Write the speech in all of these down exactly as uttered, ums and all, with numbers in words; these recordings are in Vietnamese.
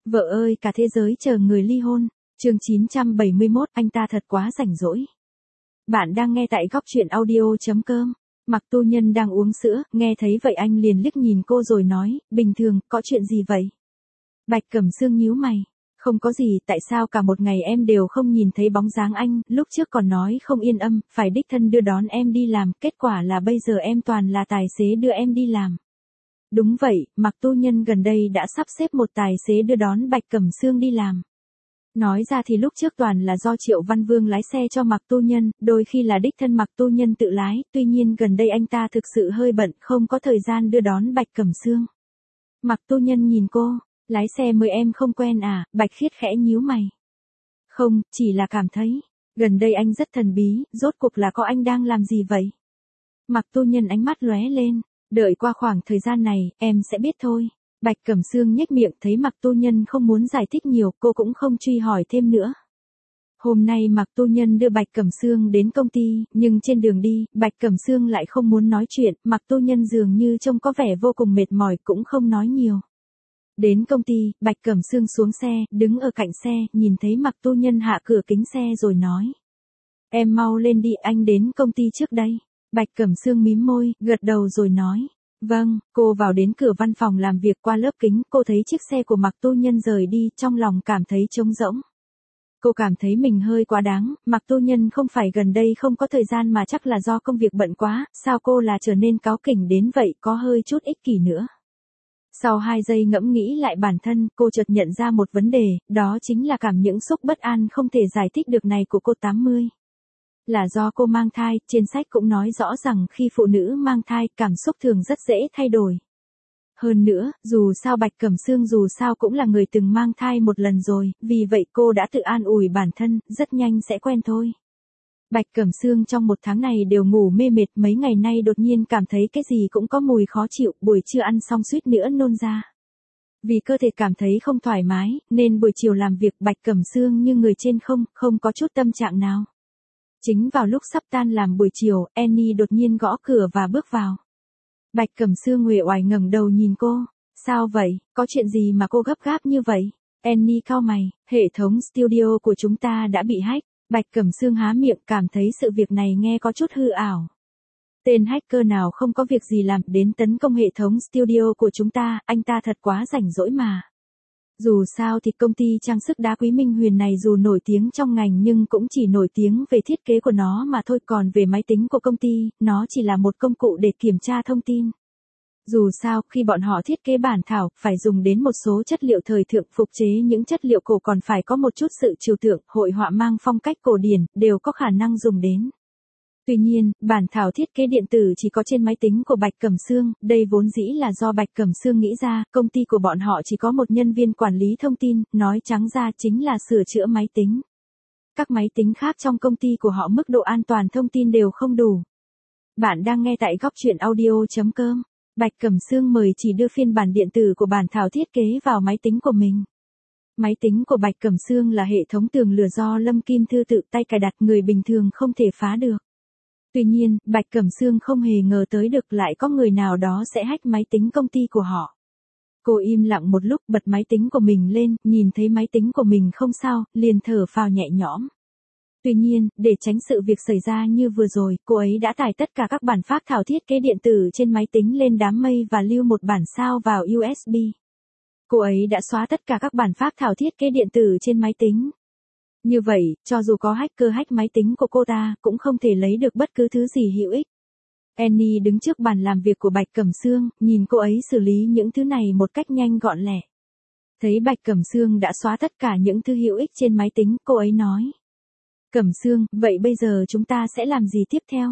Vợ ơi cả thế giới chờ người ly hôn. Chương chín trăm bảy mươi mốt, anh ta thật quá rảnh rỗi. Bạn đang nghe tại góc truyện audio.com. Mặc Tu Nhân đang uống sữa, nghe thấy vậy anh liền liếc nhìn cô rồi nói, bình thường, có chuyện gì vậy? Bạch Cẩm Sương nhíu mày. Không có gì, tại sao cả một ngày em đều không nhìn thấy bóng dáng anh, lúc trước còn nói không yên âm, phải đích thân đưa đón em đi làm, kết quả là bây giờ em toàn là tài xế đưa em đi làm. Đúng vậy, Mặc Tu Nhân gần đây đã sắp xếp một tài xế đưa đón Bạch Cẩm Sương đi làm. Nói ra thì lúc trước toàn là do Triệu Văn Vương lái xe cho Mặc Tu Nhân, đôi khi là đích thân Mặc Tu Nhân tự lái, tuy nhiên gần đây anh ta thực sự hơi bận, không có thời gian đưa đón Bạch Cẩm Sương. Mặc Tu Nhân nhìn cô, lái xe mới em không quen à, Bạch Khiết khẽ nhíu mày. Không, chỉ là cảm thấy, gần đây anh rất thần bí, rốt cuộc là có anh đang làm gì vậy? Mặc Tu Nhân ánh mắt lóe lên, đợi qua khoảng thời gian này, em sẽ biết thôi. Bạch Cẩm Sương nhếch miệng thấy Mặc Tu Nhân không muốn giải thích nhiều, cô cũng không truy hỏi thêm nữa. Hôm nay Mặc Tu Nhân đưa Bạch Cẩm Sương đến công ty, nhưng trên đường đi, Bạch Cẩm Sương lại không muốn nói chuyện, Mặc Tu Nhân dường như trông có vẻ vô cùng mệt mỏi cũng không nói nhiều. Đến công ty, Bạch Cẩm Sương xuống xe, đứng ở cạnh xe, nhìn thấy Mặc Tu Nhân hạ cửa kính xe rồi nói. Em mau lên đi, anh đến công ty trước đây. Bạch Cẩm Sương mím môi, gật đầu rồi nói. Vâng, cô vào đến cửa văn phòng làm việc qua lớp kính, cô thấy chiếc xe của Mặc Tu Nhân rời đi, trong lòng cảm thấy trống rỗng. Cô cảm thấy mình hơi quá đáng, Mặc Tu Nhân không phải gần đây không có thời gian mà chắc là do công việc bận quá, sao cô là trở nên cáu kỉnh đến vậy, có hơi chút ích kỷ nữa. Sau hai giây ngẫm nghĩ lại bản thân, cô chợt nhận ra một vấn đề, đó chính là cảm những xúc bất an không thể giải thích được này của cô tám mươi. Là do cô mang thai, trên sách cũng nói rõ rằng khi phụ nữ mang thai, cảm xúc thường rất dễ thay đổi. Hơn nữa, dù sao Bạch Cẩm Sương dù sao cũng là người từng mang thai một lần rồi, vì vậy cô đã tự an ủi bản thân, rất nhanh sẽ quen thôi. Bạch Cẩm Sương trong một tháng này đều ngủ mê mệt, mấy ngày nay đột nhiên cảm thấy cái gì cũng có mùi khó chịu, buổi trưa ăn xong suýt nữa nôn ra. Vì cơ thể cảm thấy không thoải mái, nên buổi chiều làm việc Bạch Cẩm Sương như người trên không, không có chút tâm trạng nào. Chính vào lúc sắp tan làm buổi chiều, Annie đột nhiên gõ cửa và bước vào. Bạch Cẩm Sương uể oải ngẩng đầu nhìn cô. Sao vậy, có chuyện gì mà cô gấp gáp như vậy? Annie cau mày, hệ thống studio của chúng ta đã bị hack. Bạch Cẩm Sương há miệng cảm thấy sự việc này nghe có chút hư ảo. Tên hacker nào không có việc gì làm đến tấn công hệ thống studio của chúng ta, anh ta thật quá rảnh rỗi mà. Dù sao thì công ty trang sức đá quý Minh Huyền này dù nổi tiếng trong ngành nhưng cũng chỉ nổi tiếng về thiết kế của nó mà thôi, còn về máy tính của công ty, nó chỉ là một công cụ để kiểm tra thông tin. Dù sao, khi bọn họ thiết kế bản thảo, phải dùng đến một số chất liệu thời thượng, phục chế những chất liệu cổ còn phải có một chút sự trừu tượng, hội họa mang phong cách cổ điển, đều có khả năng dùng đến. Tuy nhiên, bản thảo thiết kế điện tử chỉ có trên máy tính của Bạch Cẩm Sương, đây vốn dĩ là do Bạch Cẩm Sương nghĩ ra, công ty của bọn họ chỉ có một nhân viên quản lý thông tin, nói trắng ra chính là sửa chữa máy tính. Các máy tính khác trong công ty của họ mức độ an toàn thông tin đều không đủ. Bạn đang nghe tại góc truyện audio.com. Bạch Cẩm Sương mời chỉ đưa phiên bản điện tử của bản thảo thiết kế vào máy tính của mình. Máy tính của Bạch Cẩm Sương là hệ thống tường lửa do Lâm Kim Thư tự tay cài đặt, người bình thường không thể phá được. Tuy nhiên, Bạch Cẩm Sương không hề ngờ tới được lại có người nào đó sẽ hack máy tính công ty của họ. Cô im lặng một lúc, bật máy tính của mình lên, nhìn thấy máy tính của mình không sao, liền thở phào nhẹ nhõm. Tuy nhiên, để tránh sự việc xảy ra như vừa rồi, cô ấy đã tải tất cả các bản phác thảo thiết kế điện tử trên máy tính lên đám mây và lưu một bản sao vào u ét bê. Cô ấy đã xóa tất cả các bản phác thảo thiết kế điện tử trên máy tính. Như vậy, cho dù có hacker hack máy tính của cô ta, cũng không thể lấy được bất cứ thứ gì hữu ích. Annie đứng trước bàn làm việc của Bạch Cẩm Sương, nhìn cô ấy xử lý những thứ này một cách nhanh gọn lẹ. Thấy Bạch Cẩm Sương đã xóa tất cả những thứ hữu ích trên máy tính, cô ấy nói. Cẩm Sương, vậy bây giờ chúng ta sẽ làm gì tiếp theo?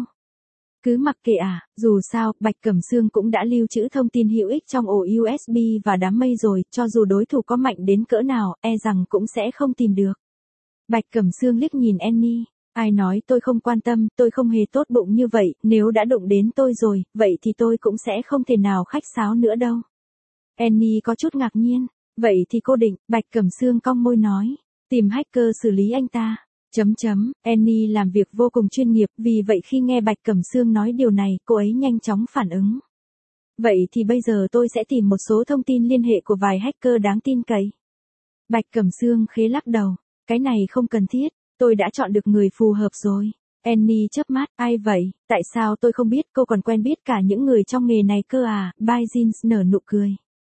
Cứ mặc kệ à, dù sao, Bạch Cẩm Sương cũng đã lưu trữ thông tin hữu ích trong ổ u ét bê và đám mây rồi, cho dù đối thủ có mạnh đến cỡ nào, e rằng cũng sẽ không tìm được. Bạch Cẩm Sương liếc nhìn Annie, ai nói tôi không quan tâm, tôi không hề tốt bụng như vậy, nếu đã đụng đến tôi rồi, vậy thì tôi cũng sẽ không thể nào khách sáo nữa đâu. Annie có chút ngạc nhiên, vậy thì cô định, Bạch Cẩm Sương cong môi nói, tìm hacker xử lý anh ta. Chấm chấm, Annie làm việc vô cùng chuyên nghiệp, vì vậy khi nghe Bạch Cẩm Sương nói điều này, cô ấy nhanh chóng phản ứng. Vậy thì bây giờ tôi sẽ tìm một số thông tin liên hệ của vài hacker đáng tin cậy. Bạch Cẩm Sương khẽ lắc đầu, cái này không cần thiết, tôi đã chọn được người phù hợp rồi. Annie chớp mắt, ai vậy, tại sao tôi không biết, cô còn quen biết cả những người trong nghề này cơ à, Bai Jin nở nụ cười.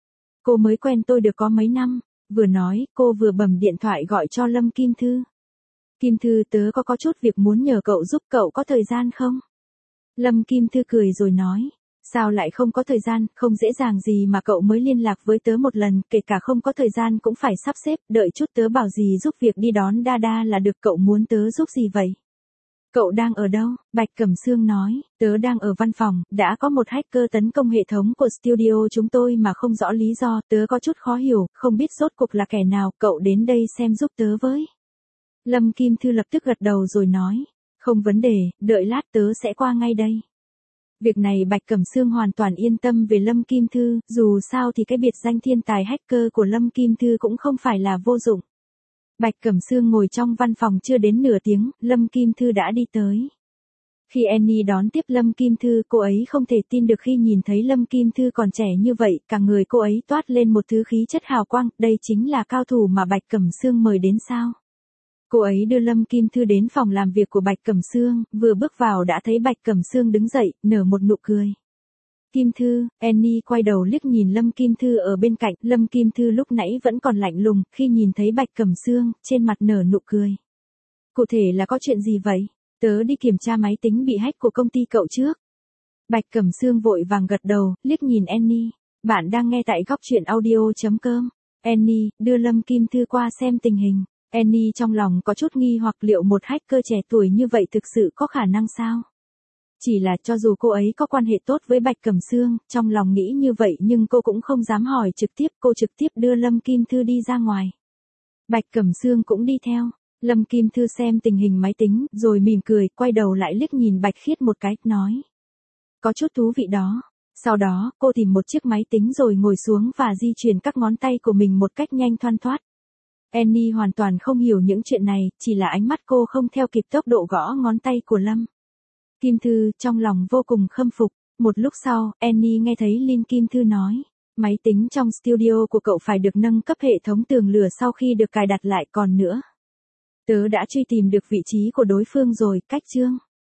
Cô mới quen tôi được có mấy năm, vừa nói, cô vừa bấm điện thoại gọi cho Lâm Kim Thư. Kim Thư, tớ có có chút việc muốn nhờ cậu giúp, cậu có thời gian không? Lâm Kim Thư cười rồi nói, sao lại không có thời gian, không dễ dàng gì mà cậu mới liên lạc với tớ một lần, kể cả không có thời gian cũng phải sắp xếp, đợi chút tớ bảo gì giúp việc đi đón Dada là được, cậu muốn tớ giúp gì vậy? Cậu đang ở đâu? Bạch Cẩm Sương nói, tớ đang ở văn phòng, đã có một hacker tấn công hệ thống của studio chúng tôi mà không rõ lý do, tớ có chút khó hiểu, không biết rốt cuộc là kẻ nào, cậu đến đây xem giúp tớ với. Lâm Kim Thư lập tức gật đầu rồi nói, không vấn đề, đợi lát tớ sẽ qua ngay đây. Việc này Bạch Cẩm Sương hoàn toàn yên tâm về Lâm Kim Thư, dù sao thì cái biệt danh thiên tài hacker của Lâm Kim Thư cũng không phải là vô dụng. Bạch Cẩm Sương ngồi trong văn phòng chưa đến nửa tiếng, Lâm Kim Thư đã đi tới. Khi Annie đón tiếp Lâm Kim Thư, cô ấy không thể tin được khi nhìn thấy Lâm Kim Thư còn trẻ như vậy, cả người cô ấy toát lên một thứ khí chất hào quang, đây chính là cao thủ mà Bạch Cẩm Sương mời đến sao. Cô ấy đưa Lâm Kim Thư đến phòng làm việc của Bạch Cẩm Sương, vừa bước vào đã thấy Bạch Cẩm Sương đứng dậy, nở một nụ cười. Kim Thư, Annie quay đầu liếc nhìn Lâm Kim Thư ở bên cạnh, Lâm Kim Thư lúc nãy vẫn còn lạnh lùng, khi nhìn thấy Bạch Cẩm Sương, trên mặt nở nụ cười. Cụ thể là có chuyện gì vậy? Tớ đi kiểm tra máy tính bị hack của công ty cậu trước. Bạch Cẩm Sương vội vàng gật đầu, liếc nhìn Annie. Bạn đang nghe tại góc truyện audio chấm com. Annie, đưa Lâm Kim Thư qua xem tình hình. Annie trong lòng có chút nghi hoặc liệu một hacker trẻ tuổi như vậy thực sự có khả năng sao? Chỉ là cho dù cô ấy có quan hệ tốt với Bạch Cẩm Sương, trong lòng nghĩ như vậy nhưng cô cũng không dám hỏi trực tiếp, cô trực tiếp đưa Lâm Kim Thư đi ra ngoài. Bạch Cẩm Sương cũng đi theo. Lâm Kim Thư xem tình hình máy tính, rồi mỉm cười, quay đầu lại liếc nhìn Bạch Khiết một cái, nói. Có chút thú vị đó. Sau đó, cô tìm một chiếc máy tính rồi ngồi xuống và di chuyển các ngón tay của mình một cách nhanh thoăn thoắt. Annie hoàn toàn không hiểu những chuyện này, chỉ là ánh mắt cô không theo kịp tốc độ gõ ngón tay của Lâm Kim Thư, trong lòng vô cùng khâm phục. Một lúc sau, Annie nghe thấy Linh Kim Thư nói, máy tính trong studio của cậu phải được nâng cấp hệ thống tường lửa sau khi được cài đặt lại, còn nữa. Tớ đã truy tìm được vị trí của đối phương rồi, cách chương.